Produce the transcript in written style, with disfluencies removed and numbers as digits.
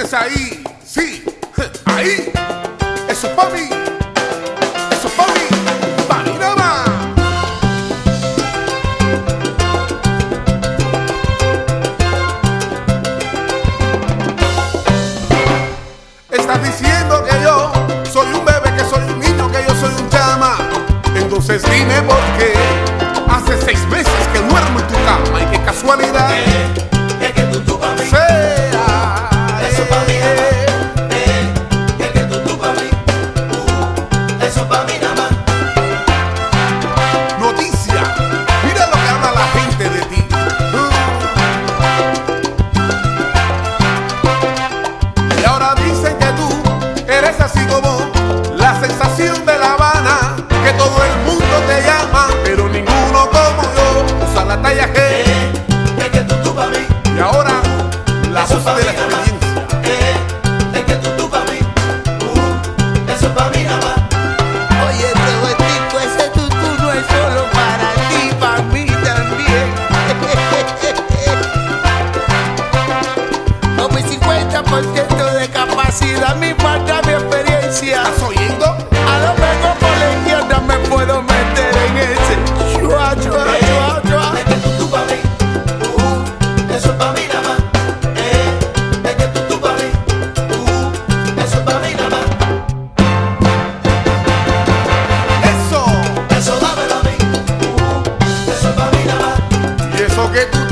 dices ahí, sí, ahí, eso es pa' mí, eso es pa' mí, pa' mí nada más. Estás diciendo que yo soy un bebé, que soy un niño, que yo soy un chama. Entonces dime por qué hace 6 meses que duermo en tu cama y qué casualidad. Es que tú pa' mí. Sea Eso pa' mí nada más. Es que tú pa' mí. Eso pa' mí nada más. noticia, mira lo que habla la gente de ti. Y ahora dicen que tú eres así como la sensación de La Habana, que todo el mundo te llama, pero ninguno como yo usa la talla G. Es que tú pa' mí. Y ahora la Eso voz pa' de la mí nada más. experiencia. Es que tú pa' mí. Eso pa' mí nada más. Oye, Robertico, ese tutú no es solo para ti, para mí también. Con mi 50% de capacidad, mi falta, mi experiencia. ¿Estás oyendo? A lo mejor por la izquierda me puedo meter en ese. Chua, chua, chua, chua. Es que tú pa' mí. Eso pa' mí nada más. Es que tú pa' mí. Eso pa' mí nada más. Eso, Eso dámelo a mí. Eso pa' mí nada más. y eso que tú